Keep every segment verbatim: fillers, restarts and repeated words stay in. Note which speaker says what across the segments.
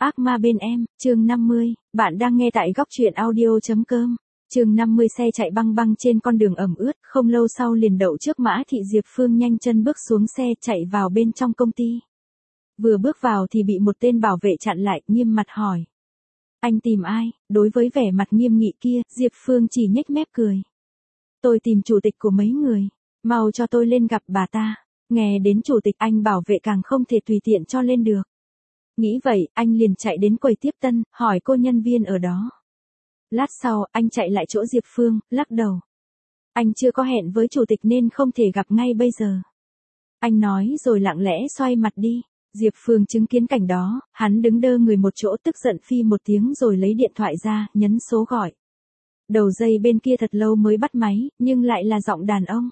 Speaker 1: Ác ma bên em, chương năm mươi, bạn đang nghe tại góc truyện audio.com. Chương năm mươi xe chạy băng băng trên con đường ẩm ướt, không lâu sau liền đậu trước Mã Thị Diệp Phương nhanh chân bước xuống xe chạy vào bên trong công ty. Vừa bước vào thì bị một tên bảo vệ chặn lại, nghiêm mặt hỏi. Anh tìm ai? Đối với vẻ mặt nghiêm nghị kia, Diệp Phương chỉ nhếch mép cười. Tôi tìm chủ tịch của mấy người, mau cho tôi lên gặp bà ta. Nghe đến chủ tịch anh bảo vệ càng không thể tùy tiện cho lên được. Nghĩ vậy, anh liền chạy đến quầy tiếp tân, hỏi cô nhân viên ở đó. Lát sau, anh chạy lại chỗ Diệp Phương, lắc đầu. Anh chưa có hẹn với chủ tịch nên không thể gặp ngay bây giờ. Anh nói rồi lặng lẽ xoay mặt đi. Diệp Phương chứng kiến cảnh đó, hắn đứng đơ người một chỗ tức giận phi một tiếng rồi lấy điện thoại ra, nhấn số gọi. Đầu dây bên kia thật lâu mới bắt máy, nhưng lại là giọng đàn ông.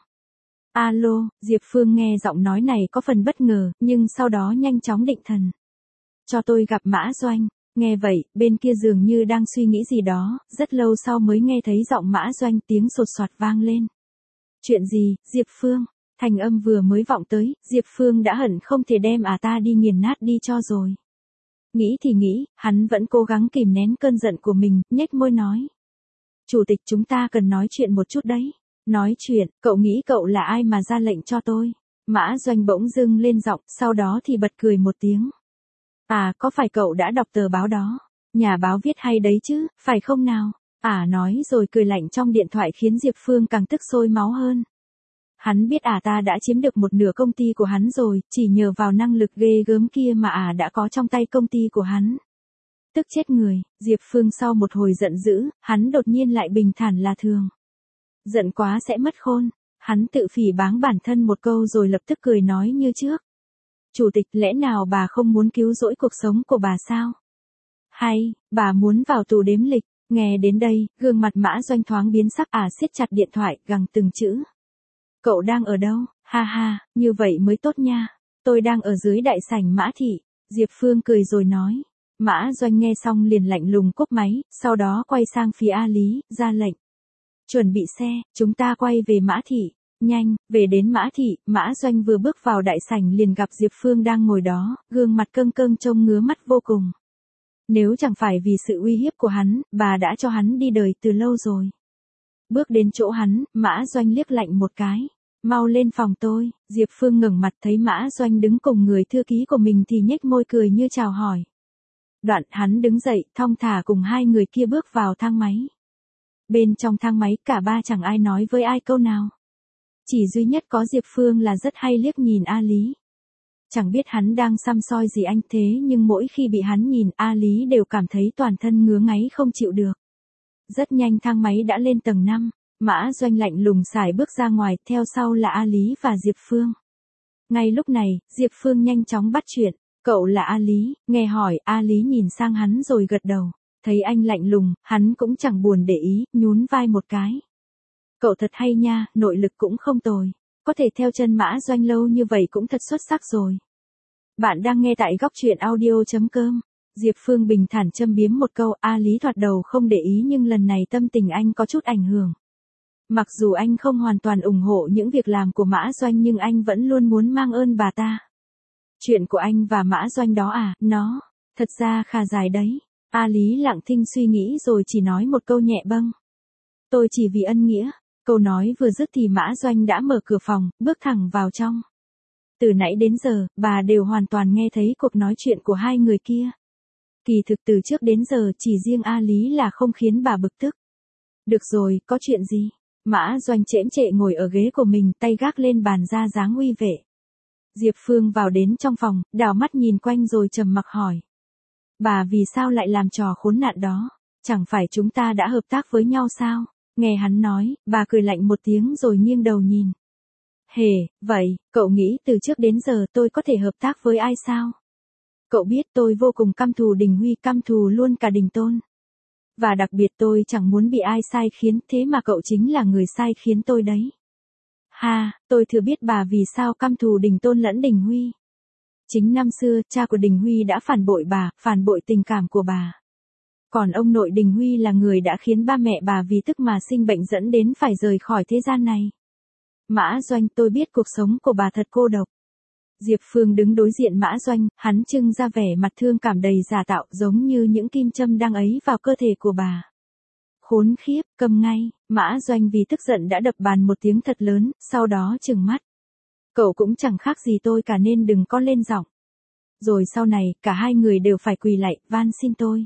Speaker 1: Alo, Diệp Phương nghe giọng nói này có phần bất ngờ, nhưng sau đó nhanh chóng định thần. Cho tôi gặp Mã Doanh. Nghe vậy, bên kia dường như đang suy nghĩ gì đó, rất lâu sau mới nghe thấy giọng Mã Doanh, tiếng sột soạt vang lên. Chuyện gì, Diệp Phương? Thành âm vừa mới vọng tới, Diệp Phương đã hận không thể đem à ta đi nghiền nát đi cho rồi. Nghĩ thì nghĩ, hắn vẫn cố gắng kìm nén cơn giận của mình, nhếch môi nói. Chủ tịch, chúng ta cần nói chuyện một chút đấy. Nói chuyện, cậu nghĩ cậu là ai mà ra lệnh cho tôi? Mã Doanh bỗng dưng lên giọng, sau đó thì bật cười một tiếng. À, có phải cậu đã đọc tờ báo đó? Nhà báo viết hay đấy chứ, phải không nào? À nói rồi cười lạnh trong điện thoại khiến Diệp Phương càng tức sôi máu hơn. Hắn biết à ta đã chiếm được một nửa công ty của hắn rồi, chỉ nhờ vào năng lực ghê gớm kia mà à đã có trong tay công ty của hắn. Tức chết người, Diệp Phương sau một hồi giận dữ, hắn đột nhiên lại bình thản là thường. Giận quá sẽ mất khôn, hắn tự phỉ báng bản thân một câu rồi lập tức cười nói như trước. Chủ tịch, lẽ nào bà không muốn cứu rỗi cuộc sống của bà sao? Hay, bà muốn vào tù đếm lịch? Nghe đến đây, gương mặt Mã Doanh thoáng biến sắc, à siết chặt điện thoại, gằn từng chữ. Cậu đang ở đâu? Ha ha, như vậy mới tốt nha. Tôi đang ở dưới đại sảnh Mã Thị. Diệp Phương cười rồi nói. Mã Doanh nghe xong liền lạnh lùng cúp máy, sau đó quay sang phía A Lý, ra lệnh. Chuẩn bị xe, chúng ta quay về Mã Thị. Nhanh, về đến Mã Thị, Mã Doanh vừa bước vào đại sảnh liền gặp Diệp Phương đang ngồi đó, gương mặt căng căng trông ngứa mắt vô cùng. Nếu chẳng phải vì sự uy hiếp của hắn, bà đã cho hắn đi đời từ lâu rồi. Bước đến chỗ hắn, Mã Doanh liếc lạnh một cái. Mau lên phòng tôi. Diệp Phương ngẩng mặt thấy Mã Doanh đứng cùng người thư ký của mình thì nhếch môi cười như chào hỏi. Đoạn hắn đứng dậy, thong thả cùng hai người kia bước vào thang máy. Bên trong thang máy cả ba chẳng ai nói với ai câu nào. Chỉ duy nhất có Diệp Phương là rất hay liếc nhìn A Lý. Chẳng biết hắn đang săm soi gì anh thế nhưng mỗi khi bị hắn nhìn A Lý đều cảm thấy toàn thân ngứa ngáy không chịu được. Rất nhanh thang máy đã lên tầng năm, Mã Doanh lạnh lùng xài bước ra ngoài, theo sau là A Lý và Diệp Phương. Ngay lúc này, Diệp Phương nhanh chóng bắt chuyện, cậu là A Lý, nghe hỏi, A Lý nhìn sang hắn rồi gật đầu, thấy anh lạnh lùng, hắn cũng chẳng buồn để ý, nhún vai một cái. Cậu thật hay nha, nội lực cũng không tồi. Có thể theo chân Mã Doanh lâu như vậy cũng thật xuất sắc rồi. Bạn đang nghe tại góc truyện audio.com. Diệp Phương bình thản châm biếm một câu, A Lý thoạt đầu không để ý nhưng lần này tâm tình anh có chút ảnh hưởng. Mặc dù anh không hoàn toàn ủng hộ những việc làm của Mã Doanh nhưng anh vẫn luôn muốn mang ơn bà ta. Chuyện của anh và Mã Doanh đó à, nó, thật ra khá dài đấy. A Lý lặng thinh suy nghĩ rồi chỉ nói một câu nhẹ bâng. Tôi chỉ vì ân nghĩa. Câu nói vừa dứt thì Mã Doanh đã mở cửa phòng, bước thẳng vào trong. Từ nãy đến giờ, bà đều hoàn toàn nghe thấy cuộc nói chuyện của hai người kia. Kỳ thực từ trước đến giờ chỉ riêng A Lý là không khiến bà bực tức. Được rồi, có chuyện gì? Mã Doanh chễm chệ ngồi ở ghế của mình, tay gác lên bàn ra dáng uy vệ. Diệp Phương vào đến trong phòng, đảo mắt nhìn quanh rồi trầm mặc hỏi. Bà vì sao lại làm trò khốn nạn đó? Chẳng phải chúng ta đã hợp tác với nhau sao? Nghe hắn nói, bà cười lạnh một tiếng rồi nghiêng đầu nhìn. Hề, vậy, cậu nghĩ từ trước đến giờ tôi có thể hợp tác với ai sao? Cậu biết tôi vô cùng căm thù Đình Huy, căm thù luôn cả Đình Tôn. Và đặc biệt tôi chẳng muốn bị ai sai khiến, thế mà cậu chính là người sai khiến tôi đấy. Ha, tôi thừa biết bà vì sao căm thù Đình Tôn lẫn Đình Huy. Chính năm xưa, cha của Đình Huy đã phản bội bà, phản bội tình cảm của bà. Còn ông nội Đình Huy là người đã khiến ba mẹ bà vì tức mà sinh bệnh dẫn đến phải rời khỏi thế gian này. Mã Doanh, tôi biết cuộc sống của bà thật cô độc. Diệp Phương đứng đối diện Mã Doanh, hắn trưng ra vẻ mặt thương cảm đầy giả tạo giống như những kim châm đang ấy vào cơ thể của bà. Khốn khiếp, câm ngay, Mã Doanh vì tức giận đã đập bàn một tiếng thật lớn, sau đó trừng mắt. Cậu cũng chẳng khác gì tôi cả nên đừng có lên giọng. Rồi sau này, cả hai người đều phải quỳ lạy, van xin tôi.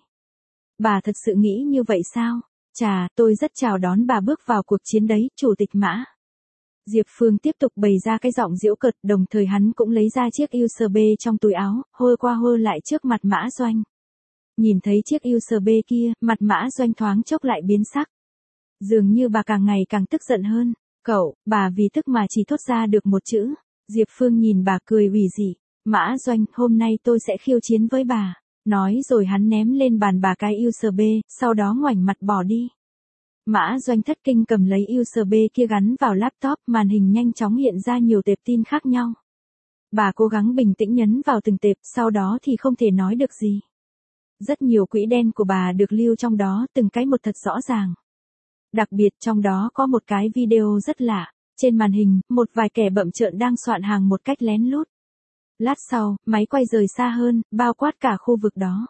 Speaker 1: Bà thật sự nghĩ như vậy sao? Chà, tôi rất chào đón bà bước vào cuộc chiến đấy, Chủ tịch Mã. Diệp Phương tiếp tục bày ra cái giọng giễu cợt, đồng thời hắn cũng lấy ra chiếc u ét bê trong túi áo, hơ qua hơ lại trước mặt Mã Doanh. Nhìn thấy chiếc u ét bê kia, mặt Mã Doanh thoáng chốc lại biến sắc. Dường như bà càng ngày càng tức giận hơn. Cậu, bà vì tức mà chỉ thốt ra được một chữ. Diệp Phương nhìn bà cười ủy dị. Mã Doanh, hôm nay tôi sẽ khiêu chiến với bà. Nói rồi hắn ném lên bàn bà cái u ét bê, sau đó ngoảnh mặt bỏ đi. Mã Doanh thất kinh cầm lấy u ét bê kia gắn vào laptop, màn hình nhanh chóng hiện ra nhiều tệp tin khác nhau. Bà cố gắng bình tĩnh nhấn vào từng tệp, sau đó thì không thể nói được gì. Rất nhiều quỹ đen của bà được lưu trong đó, từng cái một thật rõ ràng. Đặc biệt trong đó có một cái video rất lạ. Trên màn hình, một vài kẻ bậm trợn đang soạn hàng một cách lén lút. Lát sau, máy quay rời xa hơn, bao quát cả khu vực đó.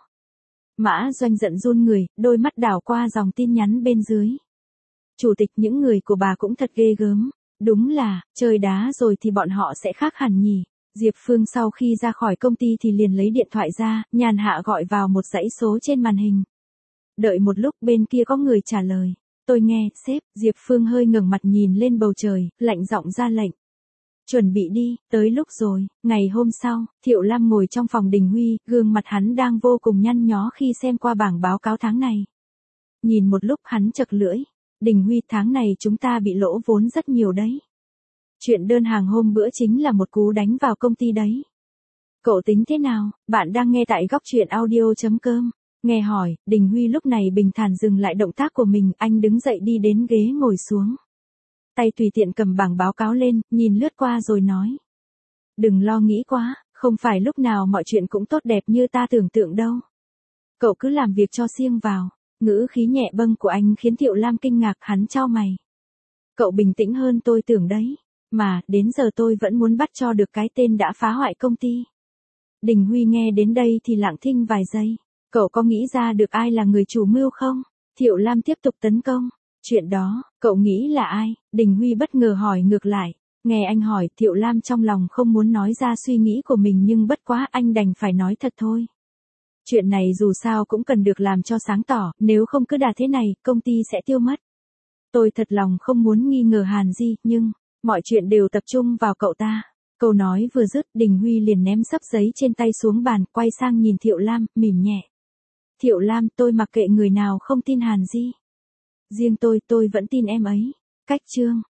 Speaker 1: Mã Doanh giận run người, đôi mắt đảo qua dòng tin nhắn bên dưới. Chủ tịch, những người của bà cũng thật ghê gớm. Đúng là, chơi đá rồi thì bọn họ sẽ khác hẳn nhỉ. Diệp Phương sau khi ra khỏi công ty thì liền lấy điện thoại ra, nhàn hạ gọi vào một dãy số trên màn hình. Đợi một lúc bên kia có người trả lời. Tôi nghe, sếp. Diệp Phương hơi ngẩng mặt nhìn lên bầu trời, lạnh giọng ra lệnh. Chuẩn bị đi, tới lúc rồi. Ngày hôm sau, Thiệu Lam ngồi trong phòng Đình Huy, gương mặt hắn đang vô cùng nhăn nhó khi xem qua bảng báo cáo tháng này. Nhìn một lúc hắn chật lưỡi. Đình Huy, tháng này chúng ta bị lỗ vốn rất nhiều đấy. Chuyện đơn hàng hôm bữa chính là một cú đánh vào công ty đấy. Cậu tính thế nào? Bạn đang nghe tại góc truyện audio chấm com. Nghe hỏi, Đình Huy lúc này bình thản dừng lại động tác của mình, anh đứng dậy đi đến ghế ngồi xuống. Tay tùy tiện cầm bảng báo cáo lên, nhìn lướt qua rồi nói. Đừng lo nghĩ quá, không phải lúc nào mọi chuyện cũng tốt đẹp như ta tưởng tượng đâu. Cậu cứ làm việc cho siêng vào. Ngữ khí nhẹ bâng của anh khiến Thiệu Lam kinh ngạc, hắn chau mày. Cậu bình tĩnh hơn tôi tưởng đấy. Mà, đến giờ tôi vẫn muốn bắt cho được cái tên đã phá hoại công ty. Đình Huy nghe đến đây thì lặng thinh vài giây. Cậu có nghĩ ra được ai là người chủ mưu không? Thiệu Lam tiếp tục tấn công. Chuyện đó, cậu nghĩ là ai? Đình Huy bất ngờ hỏi ngược lại. Nghe anh hỏi, Thiệu Lam trong lòng không muốn nói ra suy nghĩ của mình nhưng bất quá anh đành phải nói thật thôi. Chuyện này dù sao cũng cần được làm cho sáng tỏ, nếu không cứ đà thế này, công ty sẽ tiêu mất. Tôi thật lòng không muốn nghi ngờ Hàn Di, nhưng, mọi chuyện đều tập trung vào cậu ta. Câu nói vừa dứt, Đình Huy liền ném xấp giấy trên tay xuống bàn, quay sang nhìn Thiệu Lam, mỉm nhẹ. Thiệu Lam, tôi mặc kệ người nào không tin Hàn Di. Riêng tôi, tôi vẫn tin em ấy. Cách chương.